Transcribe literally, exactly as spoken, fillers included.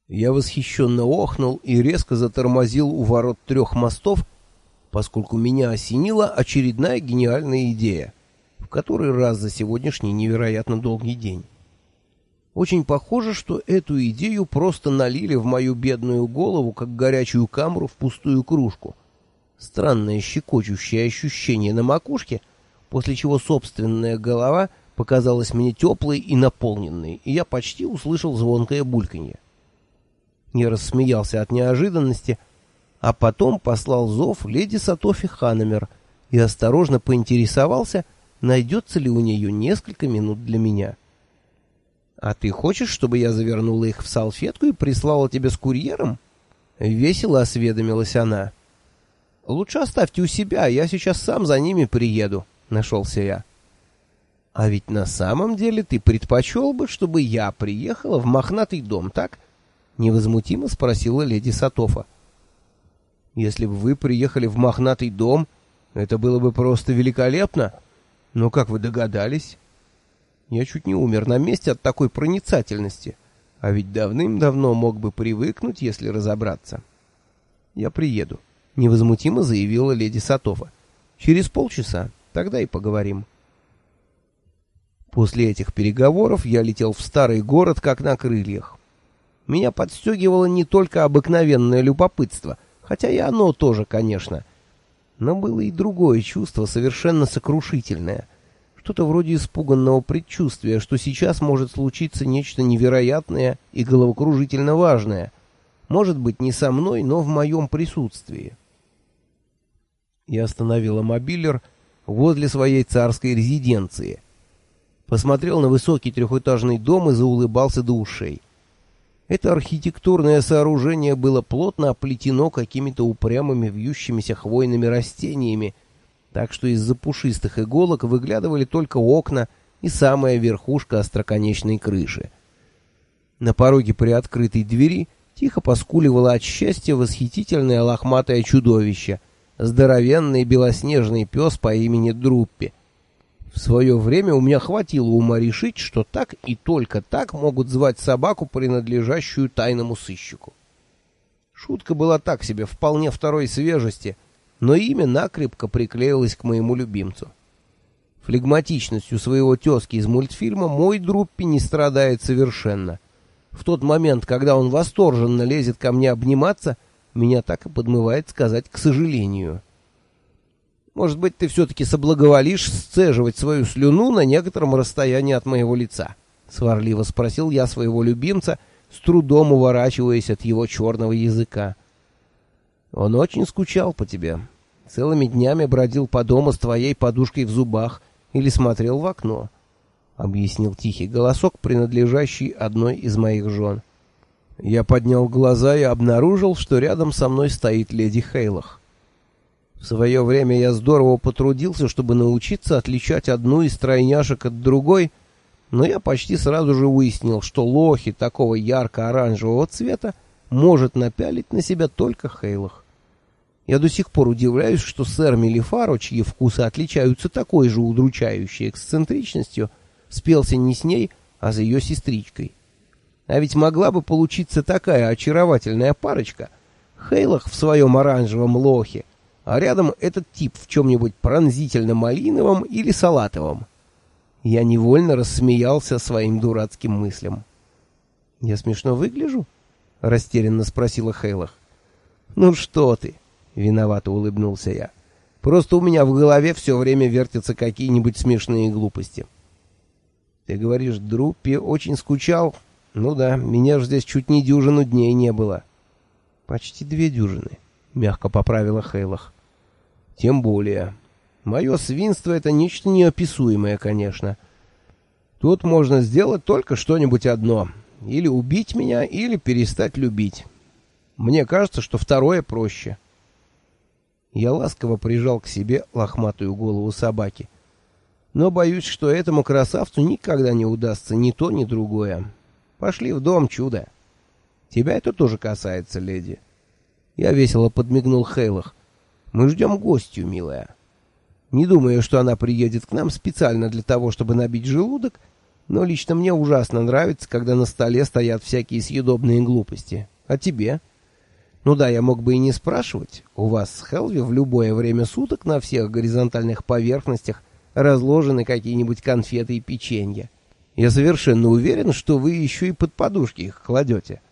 Я восхищенно охнул и резко затормозил у ворот трех мостов, поскольку меня осенила очередная гениальная идея, в который раз за сегодняшний невероятно долгий день. Очень похоже, что эту идею просто налили в мою бедную голову, как горячую камру в пустую кружку. Странное щекочущее ощущение на макушке, после чего собственная голова показалась мне теплой и наполненной, и я почти услышал звонкое бульканье. Я рассмеялся от неожиданности, а потом послал зов леди Сатофи Ханамер и осторожно поинтересовался, найдется ли у нее несколько минут для меня. «А ты хочешь, чтобы я завернула их в салфетку и прислала тебе с курьером?» Весело осведомилась она. «Лучше оставьте у себя, я сейчас сам за ними приеду», — нашелся я. «А ведь на самом деле ты предпочел бы, чтобы я приехала в мохнатый дом, так?» — невозмутимо спросила леди Сатофа. «Если бы вы приехали в мохнатый дом, это было бы просто великолепно. Но как вы догадались? Я чуть не умер на месте от такой проницательности, а ведь давным-давно мог бы привыкнуть, если разобраться». «Я приеду», — невозмутимо заявила леди Сатофа. «Через полчаса, тогда и поговорим». После этих переговоров я летел в старый город как на крыльях. Меня подстегивало не только обыкновенное любопытство, хотя и оно тоже, конечно. Но было и другое чувство, совершенно сокрушительное. Что-то вроде испуганного предчувствия, что сейчас может случиться нечто невероятное и головокружительно важное. Может быть, не со мной, но в моем присутствии. Я остановила мобилер возле своей царской резиденции. Посмотрел на высокий трехэтажный дом и заулыбался до ушей. Это архитектурное сооружение было плотно оплетено какими-то упрямыми вьющимися хвойными растениями, так что из-за пушистых иголок выглядывали только окна и самая верхушка остроконечной крыши. На пороге приоткрытой двери тихо поскуливало от счастья восхитительное лохматое чудовище, здоровенный белоснежный пес по имени Друппи. В свое время у меня хватило ума решить, что так и только так могут звать собаку, принадлежащую тайному сыщику. Шутка была так себе, вполне второй свежести, но имя накрепко приклеилось к моему любимцу. Флегматичностью своего тезки из мультфильма мой Друппи не страдает совершенно. В тот момент, когда он восторженно лезет ко мне обниматься, меня так и подмывает сказать «к сожалению». «Может быть, ты все-таки соблаговолишь сцеживать свою слюну на некотором расстоянии от моего лица?» — сварливо спросил я своего любимца, с трудом уворачиваясь от его черного языка. «Он очень скучал по тебе. Целыми днями бродил по дому с твоей подушкой в зубах или смотрел в окно», — объяснил тихий голосок, принадлежащий одной из моих жен. Я поднял глаза и обнаружил, что рядом со мной стоит леди Хейлах. В свое время я здорово потрудился, чтобы научиться отличать одну из тройняшек от другой, но я почти сразу же выяснил, что лохи такого ярко-оранжевого цвета может напялить на себя только Хейлах. Я до сих пор удивляюсь, что сэр Мелифаро, чьи вкусы отличаются такой же удручающей эксцентричностью, спелся не с ней, а с ее сестричкой. А ведь могла бы получиться такая очаровательная парочка. Хейлах в своем оранжевом лохе, а рядом этот тип в чем-нибудь пронзительно-малиновом или салатовом. Я невольно рассмеялся своим дурацким мыслям. «Я смешно выгляжу?» — растерянно спросила Хейлах. «Ну что ты?» — виновато улыбнулся я. «Просто у меня в голове все время вертятся какие-нибудь смешные глупости». «Ты говоришь, Друппи очень скучал?» «Ну да, меня же здесь чуть не дюжину дней не было». «Почти две дюжины», — мягко поправила Хейлах. «Тем более. Мое свинство — это нечто неописуемое, конечно. Тут можно сделать только что-нибудь одно. Или убить меня, или перестать любить. Мне кажется, что второе проще». Я ласково прижал к себе лохматую голову собаки. Но боюсь, что этому красавцу никогда не удастся ни то, ни другое. Пошли в дом, чудо. Тебя это тоже касается, леди. Я весело подмигнул Хейлах. Мы ждем гостью, милая. Не думаю, что она приедет к нам специально для того, чтобы набить желудок, Но лично мне ужасно нравится, когда на столе стоят всякие съедобные глупости. А тебе? Ну да, я мог бы и не спрашивать. У вас с Хелви в любое время суток на всех горизонтальных поверхностях разложены какие-нибудь конфеты и печенье. Я совершенно уверен, что вы еще и под подушки их кладете.